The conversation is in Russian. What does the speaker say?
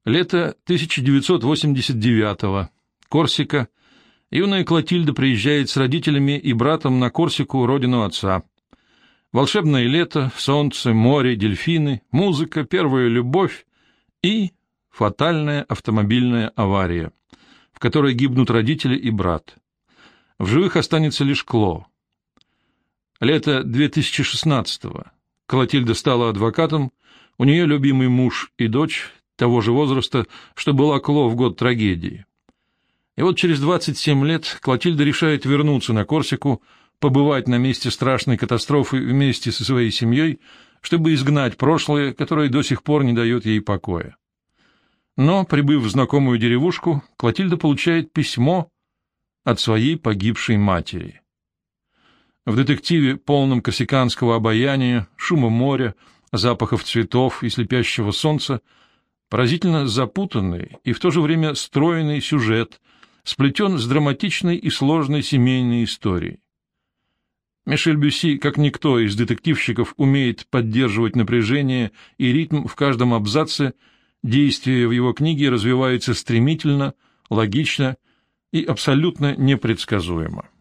Лето 1989-го. Корсика. Юная Клотильда приезжает с родителями и братом на Корсику, родину отца. Волшебное лето, солнце, море, дельфины, музыка, первая любовь и фатальная автомобильная авария, в которой гибнут родители и брат. В живых останется лишь Кло. Лето 2016-го. Клотильда стала адвокатом, у нее любимый муж и дочь того же возраста, что была Кло в год трагедии. И вот через 27 лет Клотильда решает вернуться на Корсику, побывать на месте страшной катастрофы вместе со своей семьей, чтобы изгнать прошлое, которое до сих пор не дает ей покоя. Но, прибыв в знакомую деревушку, Клотильда получает письмо от своей погибшей матери. В детективе, полном корсиканского обаяния, шума моря, запахов цветов и слепящего солнца, поразительно запутанный и в то же время стройный сюжет сплетен с драматичной и сложной семейной историей. Мишель Бюсси, как никто из детективщиков, умеет поддерживать напряжение и ритм в каждом абзаце, действие в его книге развивается стремительно, логично и абсолютно непредсказуемо.